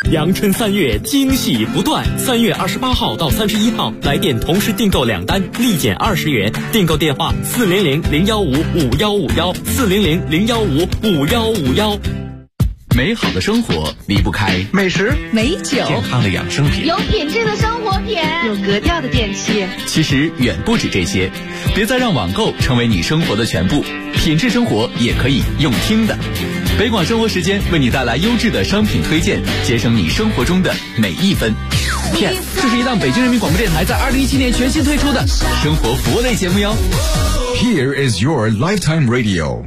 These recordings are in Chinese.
阳春3月惊喜不断，3月28号到31号，来电同时订购2单，立减20元。订购电话400-015-5151，400-015-5151。 美好的生活离不开美食、 美酒、 健康的养生品， 有品质的生活品， 有格调的电器。 其实远不止这些，别再让网购成为你生活的全部，品质生活也可以用听的。北广生活时间为你带来优质的商品推荐，节省你生活中的每一分。片，这是一档北京人民广播电台在2017年全新推出的生活服务类节目哟。 Here is your lifetime radio。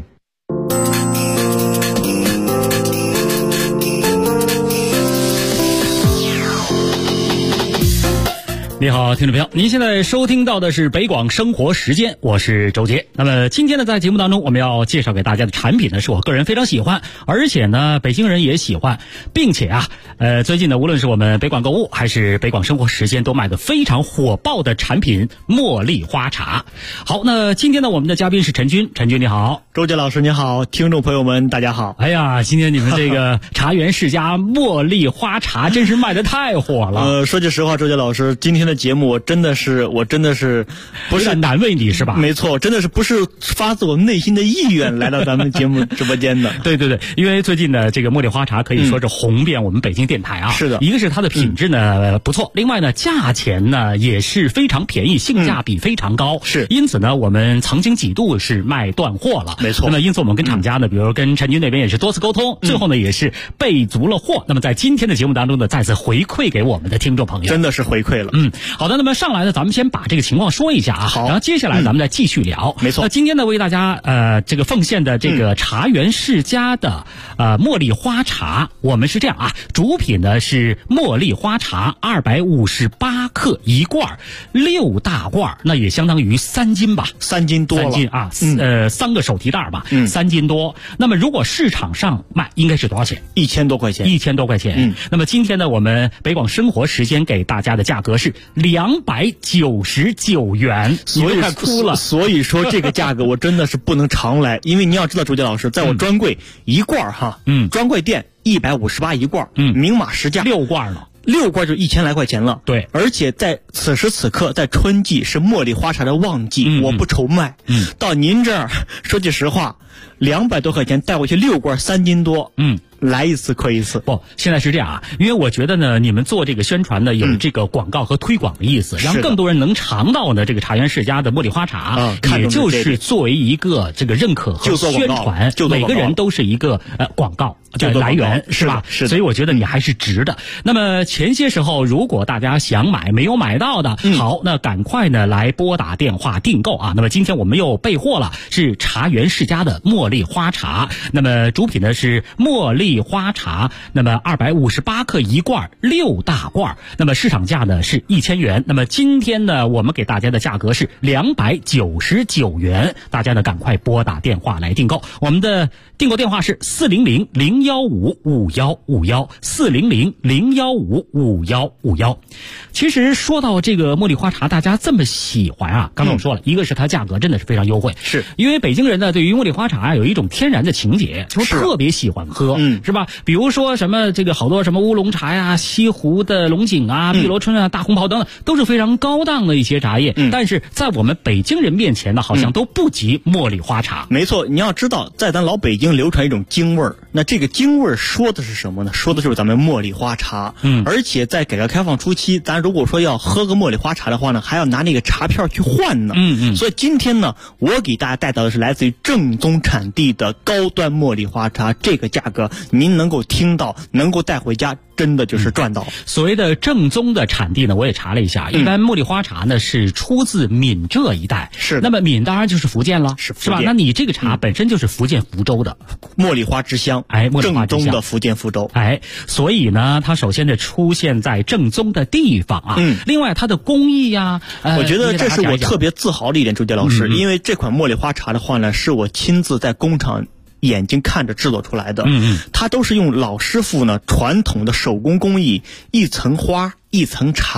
你好，听众朋友，您现在收听到的是北广生活时间，我是周杰。那么今天呢，在节目当中我们要介绍给大家的产品呢，是我个人非常喜欢，而且呢北京人也喜欢，并且最近呢，无论是我们北广购物还是北广生活时间都卖的非常火爆的产品茉莉花茶。好，那今天呢，我们的嘉宾是陈军，陈军你好。 周杰老师你好，听众朋友们大家好。 哎呀，今天你们这个茶园世家茉莉花茶真是卖的太火了。 说句实话，周杰老师，今天的节目我真的是不是难为你是吧？ 没错，真的是不是发自我内心的意愿来到咱们节目直播间的。 对对对，因为最近呢，这个茉莉花茶可以说是红遍我们北京电台啊。 是的， 一个是它的品质呢不错，另外呢价钱呢也是非常便宜，性价比非常高。 是， 因此呢我们曾经几度是卖断货了。 没错。 那么因此我们跟厂家呢，比如跟陈军那边也是多次沟通，最后呢也是备足了货。那么在今天的节目当中呢，再次回馈给我们的听众朋友。 真的是回馈了。 好的，那么上来呢，咱们先把这个情况说一下啊。 好。 然后接下来咱们再继续聊。 没错。 那今天呢，为大家这个奉献的这个茶园世家的茉莉花茶，我们是这样啊，主品呢是茉莉花茶258克一罐，6大罐，那也相当于3斤吧 ，3斤多了。 3斤啊，3个手提袋吧，3斤多。那么如果市场上卖应该是多少钱 ？1000多块钱。 1000多块钱。那么今天呢，我们北广生活时间给大家的价格是299元， 所以快哭了。所以说这个价格我真的是不能常来，因为你要知道，周杰老师，在我专柜一罐专柜店158一罐，明码实价 ，6罐了。 6罐就1000来块钱了。 对， 而且在此时此刻，在春季是茉莉花茶的旺季，我不愁卖。到您这儿，说句实话，200多块钱带回去6罐3斤多。来一次亏一次。 不，现在是这样啊，因为我觉得呢，你们做这个宣传呢，有这个广告和推广的意思，让更多人能尝到呢这个茶园世家的茉莉花茶，也就是作为一个这个认可和宣传，每个人都是一个广告的来源，是吧？ 是的。 所以我觉得你还是值的。那么前些时候，如果大家想买没有买到的，好，那赶快呢来拨打电话订购啊。那么今天我们又备货了，是茶园世家的茉莉花茶，那么主品呢是茉莉花茶，那么258克一罐，6大罐，那么市场价呢是1000元。那么今天呢，我们给大家的价格是299元，大家呢赶快拨打电话来订购。我们的订购电话是400-015-5151，400-015-5151。其实说到这个茉莉花茶，大家这么喜欢啊，刚才我说了，一个是它价格真的是非常优惠， 是因为北京人呢对于茉莉花茶有一种天然的情节，就特别喜欢喝。是吧？比如说什么这个好多什么乌龙茶呀、西湖的龙井啊、碧螺春啊、大红袍等等，都是非常高档的一些茶叶。但是在我们北京人面前呢，好像都不及茉莉花茶。 没错，你要知道，在咱老北京流传一种京味儿，那这个京味儿说的是什么呢？说的就是咱们茉莉花茶。而且在改革开放初期，咱如果说要喝个茉莉花茶的话呢，还要拿那个茶片去换呢。所以今天呢，我给大家带到的是来自于正宗产地的高端茉莉花茶，这个价格您能够听到，能够带回家，真的就是赚到。 所谓的正宗的产地呢，我也查了一下，一般茉莉花茶呢是出自闽浙一带。 是。 那么闽当然就是福建了，是吧？那你这个茶本身就是福建福州的茉莉花之乡， 茉莉花之乡， 正宗的福建福州。 所以呢，它首先的出现在正宗的地方啊。另外它的工艺呀， 我觉得这是我特别自豪的一点，周杰老师，因为这款茉莉花茶的话呢，是我亲自在工厂眼睛看着制作出来的。它都是用老师傅呢传统的手工工艺，一层花一层茶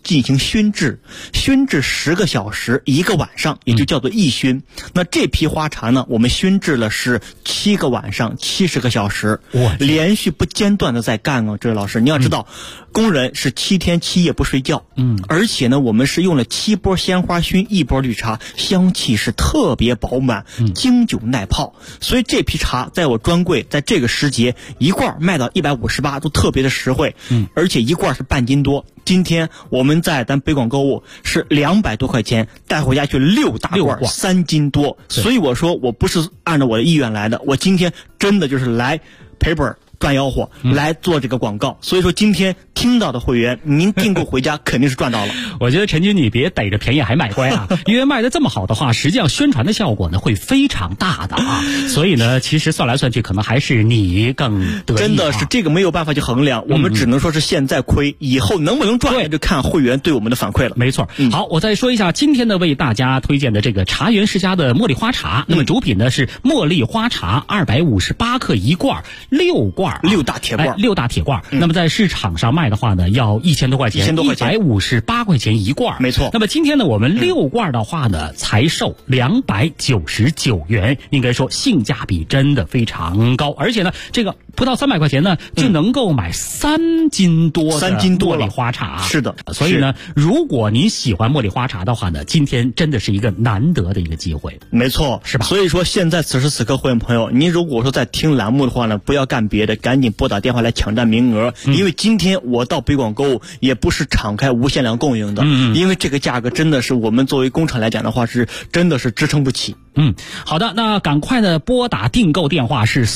进行熏制10个小时1个晚上，也就叫做一熏。那这批花茶呢，我们熏制了是7个晚上70个小时，连续不间断的在干啊。这位老师，你要知道，工人是7天7夜不睡觉，而且呢，我们是用了7波鲜花熏1波绿茶，香气是特别饱满，经久耐泡。所以这批茶在我专柜在这个时节一罐卖到158，都特别的实惠，而且一罐是半斤多。今天我们在咱北广购物是200多块钱带回家去6大罐3斤多，所以我说我不是按照我的意愿来的，我今天真的就是来赔本赚吆喝来做这个广告，所以说今天听到的会员，您订购回家肯定是赚到了。 我觉得陈军你别逮着便宜还卖乖啊，因为卖的这么好的话，实际上宣传的效果呢会非常大的啊。所以呢，其实算来算去，可能还是你更得意。 真的是这个没有办法去衡量，我们只能说是现在亏，以后能不能赚，就看会员对我们的反馈了。 没错。好，我再说一下今天呢为大家推荐的这个茶园世家的茉莉花茶，那么主品呢是茉莉花茶258克一罐，6罐 ，6大铁罐 ，6大铁罐。那么在市场上卖的话呢，要1000多块钱，158块钱一罐， 没错。 那么今天呢，我们6罐的话呢，才售299元，应该说性价比真的非常高，而且呢，这个不到300块钱呢，就能够买3斤多的茉莉花茶。 是的， 所以呢，如果您喜欢茉莉花茶的话呢，今天真的是一个难得的一个机会。 没错， 是吧？ 所以说现在此时此刻，会员朋友，您如果说在听栏目的话呢，不要干别的，赶紧拨打电话来抢占名额，因为今天我到北广购物也不是敞开无限量供应的，因为这个价格真的是我们作为工厂来讲的话，是真的是支撑不起。 好的，那赶快的拨打订购电话是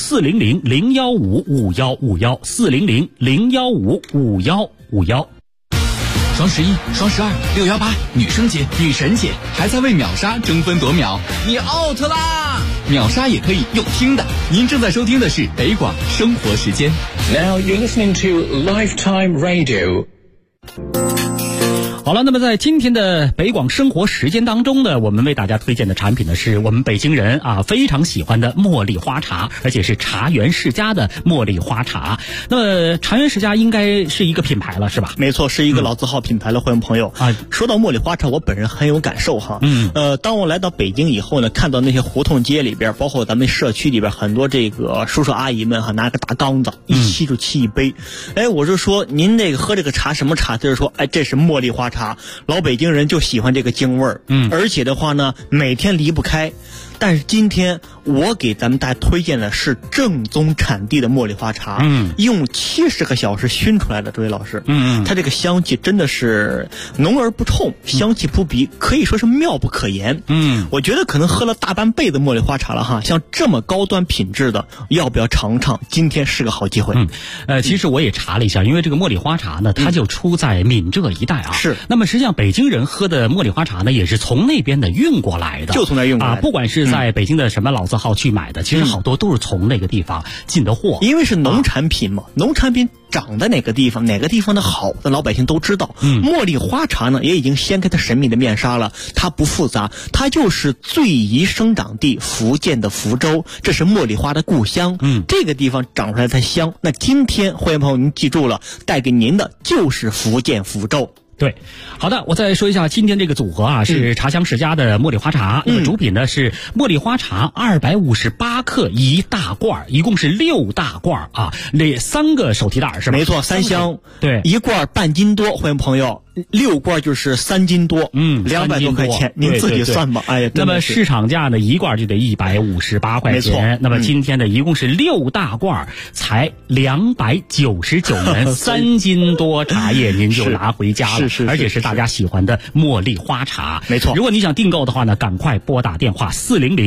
400-015-5151，400-015-5151。 双11、双12、618，女生节、女神节，还在为秒杀争分夺秒，你 out 啦！秒杀也可以用听的。您正在收听的是北广生活时间。 Now you're listening to Lifetime Radio。 好了，那么在今天的北广生活时间当中呢，我们为大家推荐的产品呢，是我们北京人啊非常喜欢的茉莉花茶，而且是茶园世家的茉莉花茶。那么茶园世家应该是一个品牌了，是吧？ 没错，是一个老字号品牌了，会员朋友啊。说到茉莉花茶，我本人很有感受哈。当我来到北京以后呢，看到那些胡同街里边，包括咱们社区里边很多这个叔叔阿姨们哈，拿个大缸子一沏就沏一杯。我就说您这个喝这个茶什么茶？就是说，这是茉莉花茶。老北京人就喜欢这个京味儿，而且的话呢，每天离不开。但是今天我给咱们大家推荐的是正宗产地的茉莉花茶，用70个小时熏出来的，这位老师，它这个香气真的是浓而不冲，香气扑鼻，可以说是妙不可言。我觉得可能喝了大半辈子茉莉花茶了哈，像这么高端品质的，要不要尝尝？今天是个好机会。 其实我也查了一下，因为这个茉莉花茶呢，它就出在闽浙一带啊。 是。 那么实际上北京人喝的茉莉花茶呢，也是从那边的运过来的， 就从那运过来的。 不管是在北京的什么老字号去买的，其实好多都是从那个地方进的货， 因为是农产品嘛，农产品长在哪个地方，哪个地方的好，的老百姓都知道。茉莉花茶呢，也已经掀开它神秘的面纱了。它不复杂，它就是最宜生长地福建的福州，这是茉莉花的故乡。这个地方长出来才香。那今天会员朋友您记住了，带给您的就是福建福州。 对，好的，我再说一下今天这个组合啊，是茶香世家的茉莉花茶，那么主品呢是茉莉花茶258克一大罐，一共是6大罐啊，那3个手提袋是吧？ 没错，3箱， 对， 一罐半斤多，会员朋友。6罐就是3斤多，200多块钱，您自己算吧。 那么市场价呢，一罐就得158块钱。那么今天呢，一共是6大罐，才299元，3斤多茶叶您就拿回家了。而且是大家喜欢的茉莉花茶。 没错。 如果你想订购的话呢，赶快拨打电话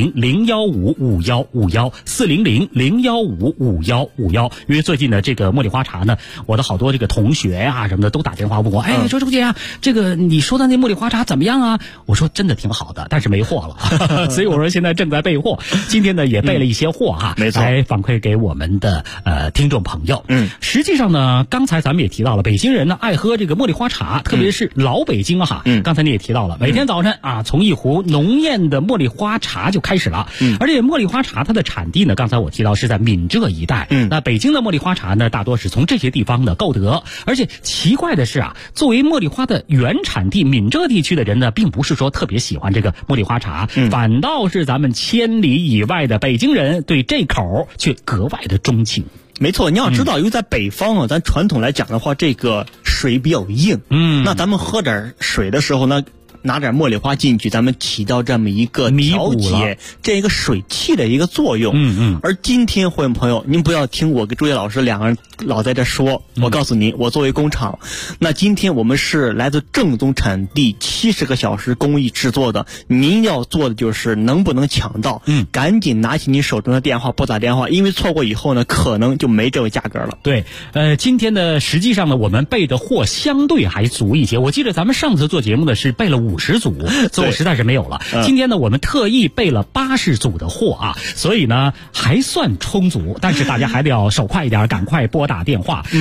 400-015-5151，400-015-5151。因为最近的这个茉莉花茶呢，我的好多这个同学啊什么的都打电话问我，周周姐啊，这个你说的那茉莉花茶怎么样啊？我说真的挺好的，但是没货了，所以我说现在正在备货。今天呢也备了一些货哈， 没错， 来反馈给我们的听众朋友。实际上呢，刚才咱们也提到了，北京人呢爱喝这个茉莉花茶，特别是老北京哈。刚才你也提到了，每天早晨啊，从一壶浓艳的茉莉花茶就开始了。而且茉莉花茶它的产地呢，刚才我提到是在闽浙一带。那北京的茉莉花茶呢，大多是从这些地方的购得。而且奇怪的是啊，作为茉莉花的原产地闽浙地区的人呢，并不是说特别喜欢这个茉莉花茶，反倒是咱们千里以外的北京人对这口却格外的钟情。 没错，你要知道，因为在北方啊，咱传统来讲的话，这个水比较硬，那咱们喝点水的时候呢，拿点茉莉花进去，咱们起到这么一个调节这个水气的一个作用。而今天会员朋友，您不要听我跟朱叶老师两个人老在这说，我告诉您，我作为工厂，那今天我们是来自正宗产地70个小时工艺制作的，您要做的就是能不能抢到，赶紧拿起你手中的电话拨打电话，因为错过以后呢，可能就没这个价格了。 对，今天呢，实际上呢，我们备的货相对还足一些。我记得咱们上次做节目呢是备了50组，所以我实在是没有了。今天呢，我们特意备了80组的货啊，所以呢还算充足，但是大家还得要手快一点，赶快拨打电话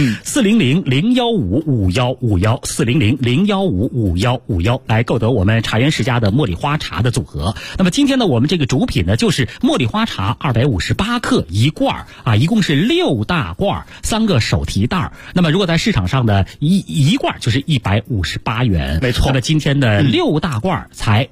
400-015-5151，400-015-5151来购得我们茶园世家的茉莉花茶的组合。那么今天呢，我们这个主品呢就是茉莉花茶258克一罐啊，一共是6大罐，3个手提袋。那么如果在市场上的一罐就是158元， 没错。 那么今天的6大罐才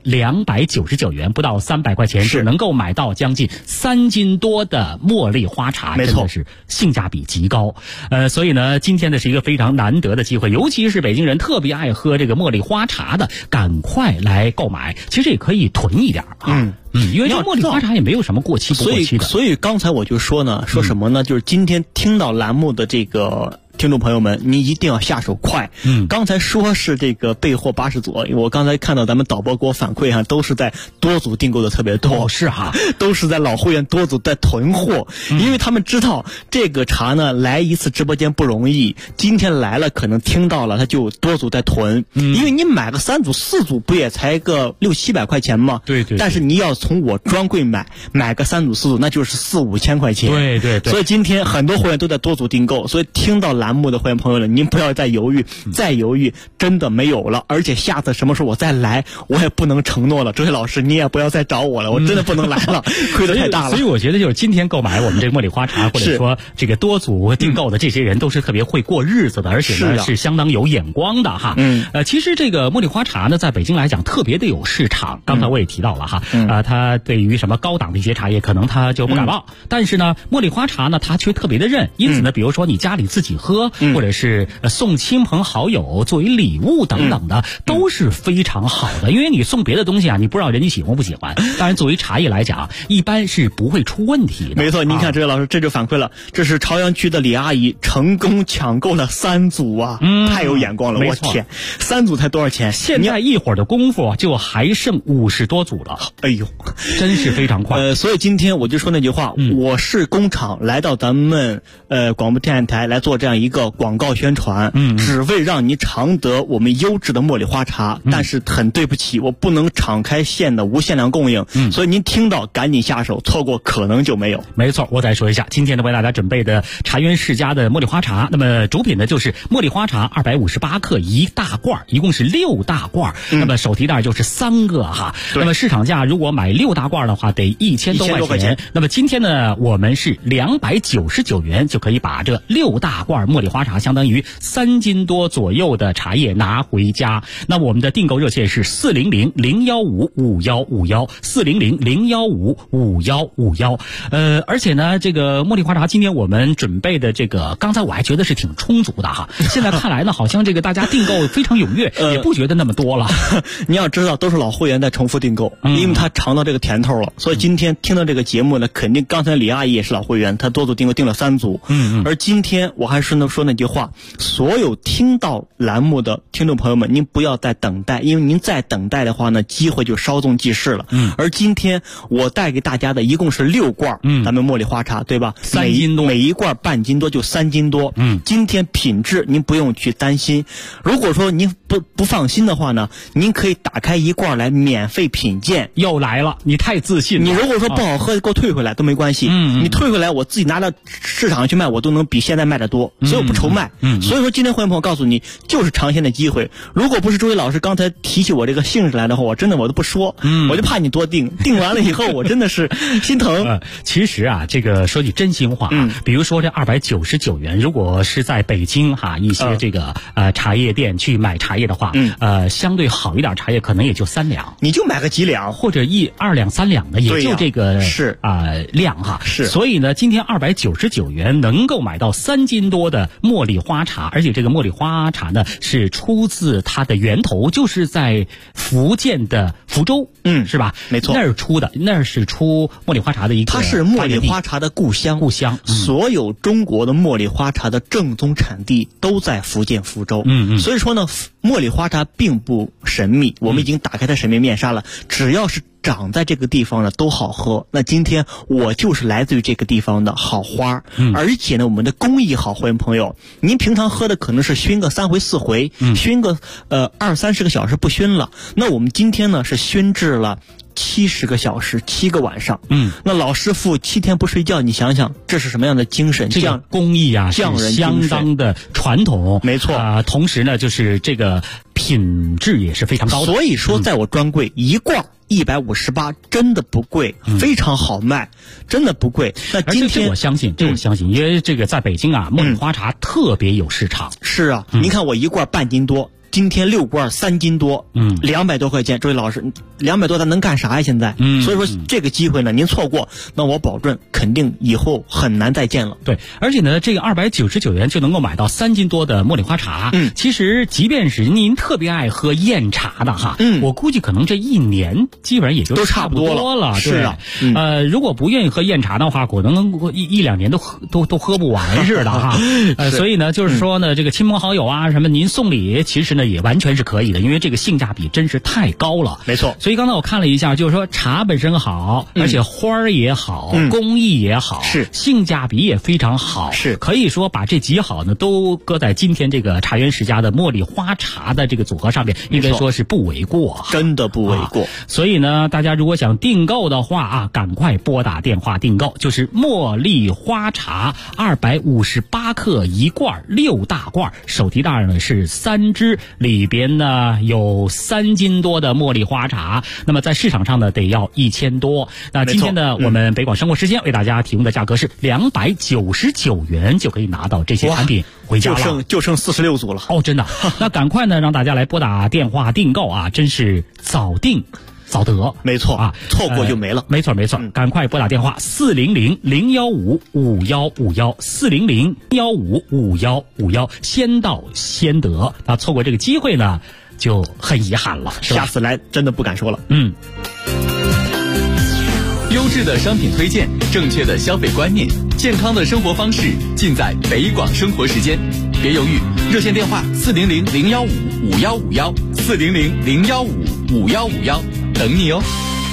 299元，不到300块钱是能够买到将近3斤多的茉莉花茶， 没错， 真的是性价比极高。所以呢，今天呢是一个非常难得的机会，尤其是北京人特别爱喝这个茉莉花茶的，赶快来购买。其实也可以囤一点啊。因为这茉莉花茶也没有什么过期不过期的。 所以刚才我就说呢，说什么呢？就是今天听到栏目的这个听众朋友们，你一定要下手快。刚才说是这个备货80组，我刚才看到咱们导播给我反馈哈，都是在多组订购的特别多。 是哈， 都是在老会员多组在囤货，因为他们知道这个茶呢来一次直播间不容易，今天来了可能听到了，他就多组在囤。因为你买个3组4组不也才个600-700块钱吗？ 对。 但是你要从我专柜买个3组4组，那就是4-5千块钱。 对。 所以今天很多会员都在多组订购，所以听到栏目的会员朋友们，您不要再犹豫，再犹豫真的没有了。而且下次什么时候我再来，我也不能承诺了。周黑老师，你也不要再找我了，我真的不能来了，亏得太大了。 所以我觉得就是今天购买我们这个茉莉花茶，或者说这个多组订购的这些人，都是特别会过日子的，而且呢是相当有眼光的哈。其实这个茉莉花茶呢，在北京来讲特别的有市场。刚才我也提到了哈，它对于什么高档的一些茶叶，可能它就不感冒，但是呢，茉莉花茶呢，它却特别的认。因此呢，比如说你家里自己喝，或者是送亲朋好友作为礼物等等的，都是非常好的。因为你送别的东西啊，你不知道人家喜欢不喜欢。当然，作为茶叶来讲，一般是不会出问题的。 没错，您看这位老师，这就反馈了，这是朝阳区的李阿姨成功抢购了3组啊，太有眼光了，我天，3组才多少钱？ 现在一会儿的功夫就还剩50多组了。 哎呦， 真是非常快。 所以今天我就说那句话，我是工厂来到咱们广播电台来做这样一个广告宣传，只为让你尝得我们优质的茉莉花茶。但是很对不起，我不能敞开线的无限量供应，所以您听到赶紧下手，错过可能就没有。 没错，我再说一下，今天呢为大家准备的茶园世家的茉莉花茶，那么主品呢就是茉莉花茶258克一大罐，一共是6大罐，那么手提袋就是3个哈。那么市场价如果买6大罐的话，得1000多块钱。那么今天呢，我们是299元就可以把这6大罐茉莉花茶，相当于3斤多左右的茶叶拿回家。那我们的订购热线是400-015-5151，400-015-5151。而且呢，这个茉莉花茶今天我们准备的这个，刚才我还觉得是挺充足的哈，现在看来呢，好像这个大家订购非常踊跃，也不觉得那么多了。 你要知道，都是老会员在重复订购，因为他尝到这个甜头了，所以今天听到这个节目呢，肯定刚才李阿姨也是老会员，她多组订购订了3组。而今天我还是能说那句话，所有听到栏目的听众朋友们，您不要再等待，因为您再等待的话呢，机会就稍纵即逝了。而今天我带给大家的一共是6罐，咱们茉莉花茶，对吧？3斤多，每一罐半斤多，就3斤多。今天品质您不用去担心。如果说您不放心的话呢，您可以打开一罐来免费品鉴。 又来了，你太自信了。 你如果说不好喝，给我退回来都没关系。你退回来，我自己拿到市场去卖，我都能比现在卖得多，所以我不愁卖。所以说今天会员朋友告诉你，就是尝鲜的机会。如果不是周一老师刚才提起我这个性质来的话，我真的我都不说，我就怕你多订完了以后，我真的是心疼。 其实啊，这个说句真心话，比如说这299元，如果是在北京哈一些这个茶叶店去买茶叶叶的话，相对好一点茶叶可能也就3两， 你就买个几两， 或者1、2两、3两的，也就这个是量哈。 是， 所以呢，今天299元能够买到3斤多的茉莉花茶，而且这个茉莉花茶呢是出自它的源头，就是在福建的福州，是吧？ 没错， 那儿出的，那是出茉莉花茶的一个， 它是茉莉花茶的故乡。所有中国的茉莉花茶的正宗产地都在福建福州。所以说呢，茉莉花茶并不神秘，我们已经打开它神秘面纱了。只要是长在这个地方的都好喝。那今天我就是来自于这个地方的好花，而且呢，我们的工艺好，欢迎朋友，您平常喝的可能是熏个3回4回，熏个20-30个小时不熏了。那我们今天呢是熏制了70个小时，7个晚上。那老师傅7天不睡觉，你想想这是什么样的匠人？ 这个工艺啊，是相当的传统， 没错同时呢，就是这个品质也是非常高的。 所以说，在我专柜一罐158真的不贵，非常好卖，真的不贵。那今天我相信，因为这个在北京啊，茉莉花茶特别有市场。 是啊，您看我一罐半斤多。今天6罐3斤多，200多块钱，这位老师，200多咱能干啥呀？现在，所以说这个机会呢，您错过，那我保证肯定以后很难再见了。 对，而且呢，这个299元就能够买到3斤多的茉莉花茶。其实即便是您特别爱喝燕茶的哈，我估计可能这1年基本上也就差不多了。 是啊， 如果不愿意喝燕茶的话，可能1-2年都喝不完似的哈。所以呢，就是说呢，这个亲朋好友啊什么，您送礼其实呢也完全是可以的，因为这个性价比真是太高了。 没错。 所以刚才我看了一下，就是说茶本身好，而且花儿也好，工艺也好， 是性价比也非常好， 是可以说把这几好呢都搁在今天这个茶园世家的茉莉花茶的这个组合上面，应该说是不为过， 真的不为过。 所以呢，大家如果想订购的话啊，赶快拨打电话订购，就是茉莉花茶258克1罐，6大罐，手提袋呢是3只，里边呢有3斤多的茉莉花茶，那么在市场上呢得要1000多。那今天呢，我们北广生活时间为大家提供的价格是299元，就可以拿到这些产品回家了。 就剩46组了。 真的。那赶快呢，让大家来拨打电话订购啊，真是早订早得。 没错啊，错过就没了。 没错，赶快拨打电话400-015-5151，400-015-5151，先到先得。那错过这个机会呢，就很遗憾了， 下次来真的不敢说了。 优质的商品推荐，正确的消费观念，健康的生活方式，尽在北广生活时间。别犹豫，热线电话400-015-5151，400-015-5151，等你哦。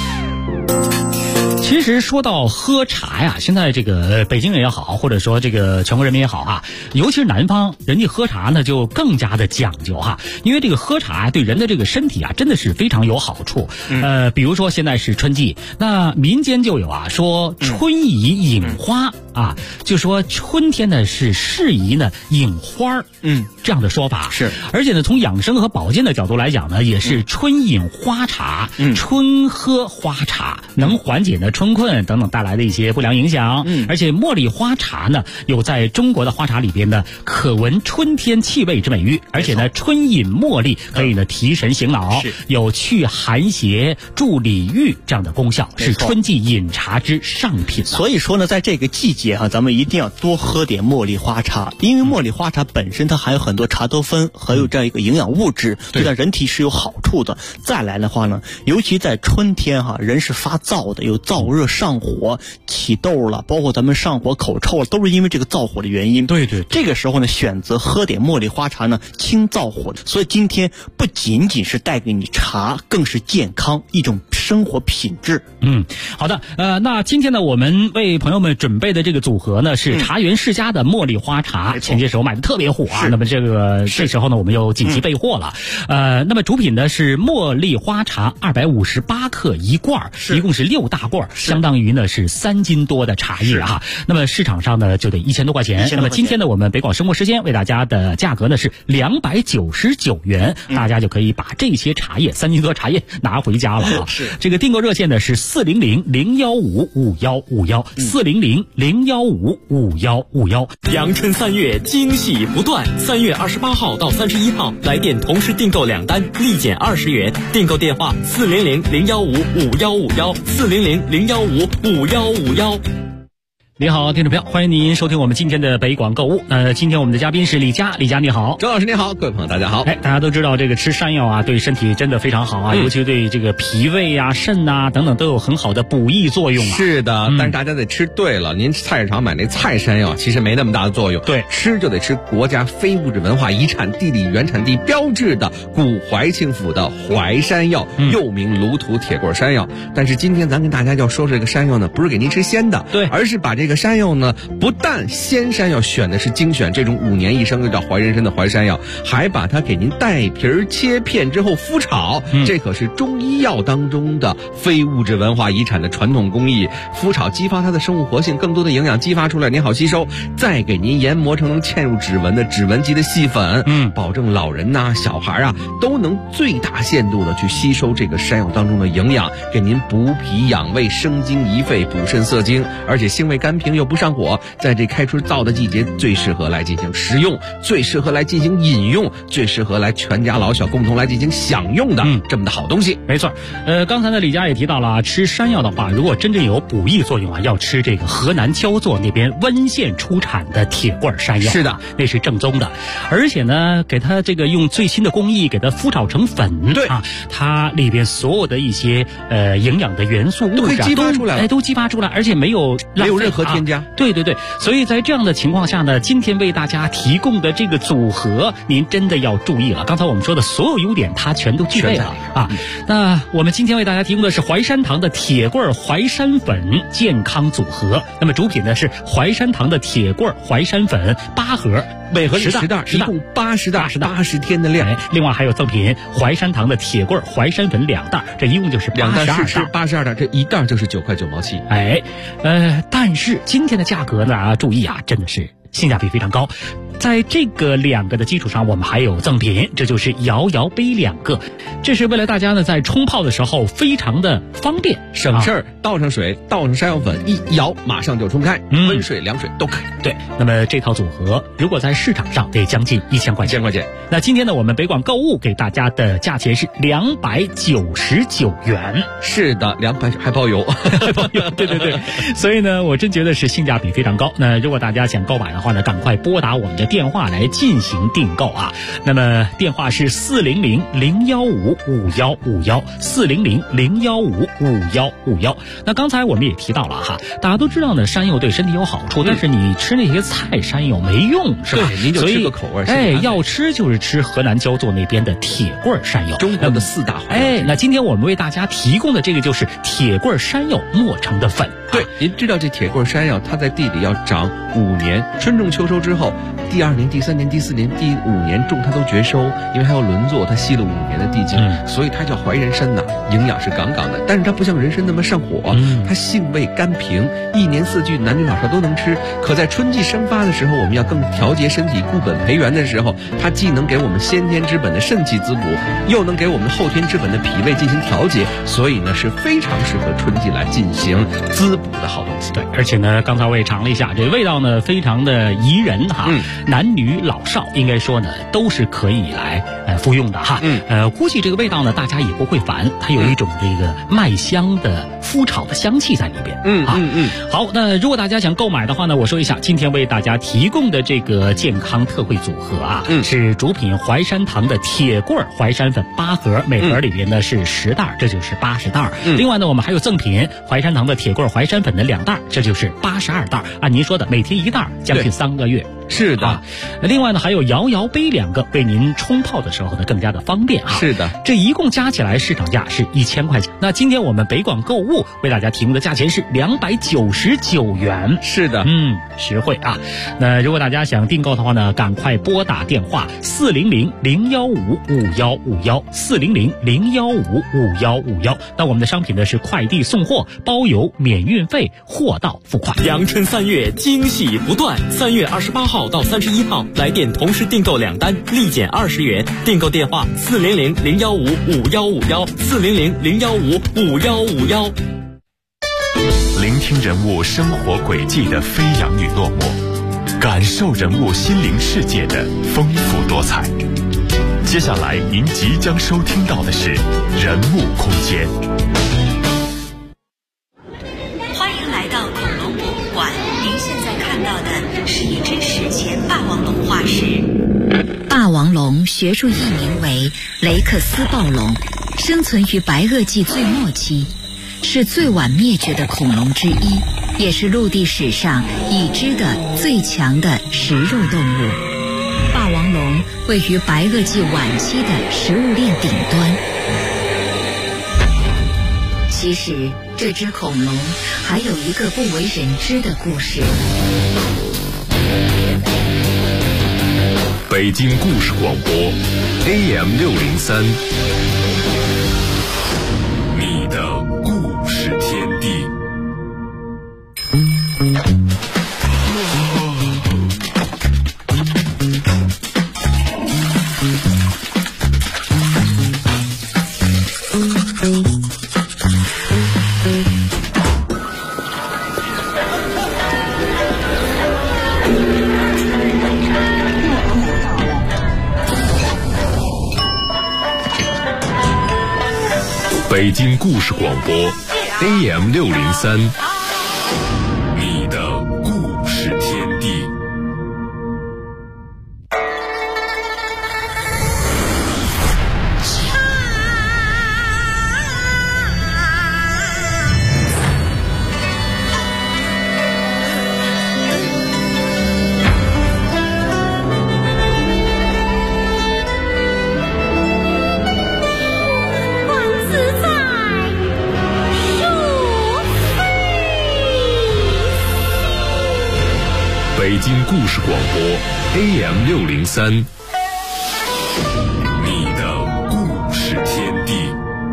其实说到喝茶呀，现在这个北京人也好，或者说这个全国人民也好啊，尤其是南方，人家喝茶呢就更加的讲究哈，因为这个喝茶对人的这个身体啊真的是非常有好处。比如说现在是春季，那民间就有啊说春宜饮花啊，就说春天呢是适宜呢饮花这样的说法是。 而且呢，从养生和保健的角度来讲呢，也是春饮花茶，春喝花茶，能缓解呢春困等等带来的一些不良影响。而且茉莉花茶呢，有在中国的花茶里边呢可闻春天气味之美誉。而且呢，春饮茉莉可以呢提神醒脑，有去寒邪、助理郁这样的功效，是春季饮茶之上品。 所以说呢，在这个季节哈，咱们一定要多喝点茉莉花茶，因为茉莉花茶本身它含有很多茶多酚和有这样一个营养物质，对咱人体是有好处的。再来的话呢，尤其在春天哈，人是发燥的，有燥热上火、起痘了，包括咱们上火、口臭了，都是因为这个燥火的原因。 对， 这个时候呢，选择喝点茉莉花茶呢，清燥火。所以今天不仅仅是带给你茶，更是健康一种生活品质。 好的，那今天呢，我们为朋友们准备的这个组合呢，是茶园世家的茉莉花茶，前些时候卖的特别火啊。那么这时候呢，我们又紧急备货了。那么主品呢是茉莉花茶258克1罐，一共是6大罐，相当于呢是3斤多的茶叶啊。那么市场上呢就得1000多块钱。那么今天呢，我们北广生活时间为大家的价格呢是299元，大家就可以把这些茶叶3斤多茶叶拿回家了啊。 是。 这个订购热线呢是400-015-5151，400-015 0155151。 阳春3月惊喜不断，3月28号到31号来电同时订购2单立减20元，订购电话400-015-5151，400-015-5151。 你好，听众朋友，欢迎您收听我们今天的北广购物。今天我们的嘉宾是李佳，李佳你好。 周老师你好，各位朋友大家好。 大家都知道这个吃山药啊，对身体真的非常好啊，尤其对这个脾胃啊、肾啊等等都有很好的补益作用啊。 是的，但是大家得吃对了。您菜市场买那菜山药其实没那么大的作用。 对， 吃就得吃国家非物质文化遗产地理原产地标志的古怀庆府的淮山药，又名芦土铁棍山药。但是今天咱跟大家要说这个山药呢，不是给您吃鲜的， 对， 而是把这个山药呢，不但鲜山药选的是精选这种5年一生又叫怀人参的淮山药，还把它给您带皮儿切片之后麸炒，这可是中医药当中的非物质文化遗产的传统工艺。麸炒激发它的生物活性，更多的营养激发出来，您好吸收，再给您研磨成能嵌入指纹的指纹级的细粉，保证老人呐、小孩啊都能最大限度的去吸收这个山药当中的营养，给您补脾养胃、生津益肺、补肾涩精，而且性味甘平又不上火，在这开春燥的季节最适合来进行食用，最适合来进行饮用，最适合来全家老小共同来进行享用的这么的好东西。 没错，刚才呢李佳也提到了，吃山药的话，如果真正有补益作用啊，要吃这个河南焦作那边温县出产的铁棍山药。 是的， 那是正宗的，而且呢，给它这个用最新的工艺给它麸炒成粉， 对啊，它里边所有的一些营养的元素物质都激发出来了， 都激发出来，而且没有任何添加。 对对对，所以在这样的情况下呢，今天为大家提供的这个组合，您真的要注意了。刚才我们说的所有优点，它全都具备了啊。那我们今天为大家提供的是淮山堂的铁棍淮山粉健康组合。那么主品呢是淮山堂的铁棍淮山粉8盒， 每盒10袋，一共80袋，80天的量。 另外还有赠品淮山堂的铁棍淮山粉2袋，这一共就是 2袋 82 是82袋，这一袋就是9块9毛7。 但是今天的价格呢，注意啊，真的是性价比非常高。在这个2个的基础上，我们还有赠品，这就是摇摇杯2个，这是为了大家呢在冲泡的时候非常的方便省事儿，倒上水，倒上山药粉，一摇马上就冲开，温水凉水都可以。 对，那么这套组合如果在市场上得将近1000块钱。那今天呢，我们北广购物给大家的价钱是299元。 是的，200还包邮， 包邮。对对对，所以呢，我真觉得是性价比非常高。那如果大家想购买的话呢，赶快拨打我们的电话来进行订购啊。那么电话是400-015-5151，400-015-5151。那刚才我们也提到了哈，大家都知道呢，山药对身体有好处，但是你吃那些菜山药没用，是吧？ 对，您就吃个口味。 要吃就是吃河南焦作那边的铁棍山药， 中国的4大淮药。 那今天我们为大家提供的这个就是铁棍山药磨成的粉。 对，您知道这铁棍山药，它在地里要长5年，春种秋收之后，第2年、第3年、第4年、第5年种它都绝收，因为还要轮作，它吸了5年的地精，所以它叫淮人参呐，营养是杠杠的。但是它不像人参那么上火，它性味甘平，1年4季男女老少都能吃。可在春季生发的时候，我们要更调节身体固本培元的时候，它既能给我们先天之本的肾气滋补，又能给我们后天之本的脾胃进行调节，所以呢是非常适合春季来进行滋补的好东西。 对，而且呢，刚才我也尝了一下，这味道呢非常的宜人哈，男女老少应该说呢都是可以来服用的哈。估计这个味道呢大家也不会烦，它有一种这个麦香的麸炒的香气在里边。好，那如果大家想购买的话呢，我说一下，今天为大家提供的这个健康特惠组合啊，是主品淮山堂的铁棍淮山粉8盒，每盒里边呢是10袋，这就是80袋。另外呢，我们还有赠品淮山堂的铁棍淮山粉的2袋，这就是82袋。按您说的，每天1袋，将近3个月。 是的， 另外呢还有摇摇杯2个，为您冲泡的时候呢更加的方便啊。 是的， 这一共加起来市场价是1000块钱。那今天我们北广购物为大家提供的价钱是299元。 是的， 实惠啊。那如果大家想订购的话呢，赶快拨打电话400-015-5151，400-015-5151。那我们的商品呢是快递送货，包邮免运费，货到付款。 阳春3月惊喜不断，3月28号到31号来电同时订购2单立减20元，订购电话400-015-5151，400-015-5151。 聆听人物生活轨迹的飞扬与落寞，感受人物心灵世界的丰富多彩。接下来您即将收听到的是人物空间。 欢迎来到恐龙博物馆，您现在看到的是一只史前霸王龙化石。 霸王龙学术译名为雷克斯暴龙，生存于白垩纪最末期，是最晚灭绝的恐龙之一，也是陆地史上已知的最强的食肉动物。霸王龙位于白垩纪晚期的食物链顶端。其实这只恐龙还有一个不为人知的故事。 北京故事广播 AM603， 你的故事天地。北京故事广播 AM603， 你的故事天地。北京故事广播 AM603， 你的故事天地。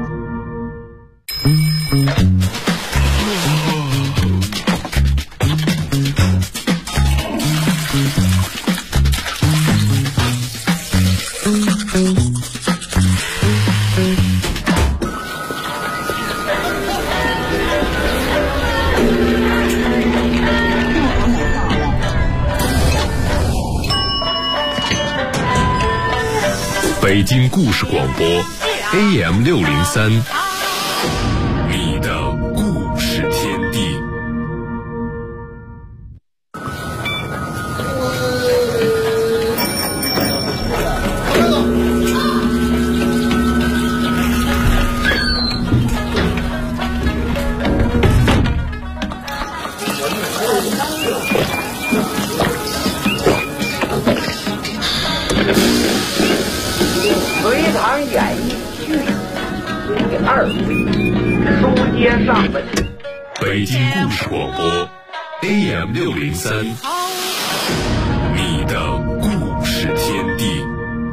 北京故事广播 AM603， 你的故事天地。北京故事广播 AM603， 你的故事天地。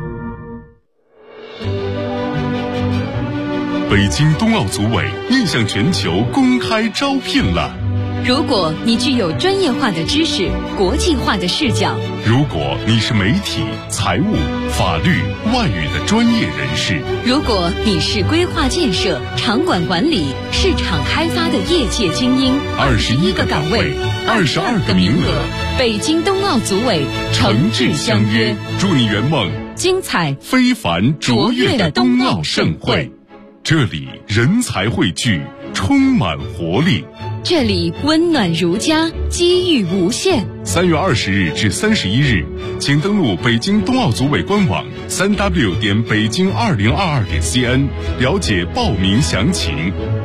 北京冬奥组委面向全球公开招聘了。 如果你具有专业化的知识、国际化的视角， 如果你是媒体、财务、法律、外语的专业人士， 如果你是规划建设、场馆管理、市场开发的业界精英，21个岗位，22个名额，北京冬奥组委诚挚相约， 祝你圆梦精彩、 非凡、卓越的冬奥盛会。这里人才汇聚，充满活力。 这里温暖如家，机遇无限。 3月20日至31日，请登录北京冬奥组委官网3w.北京2022.cn，了解报名详情。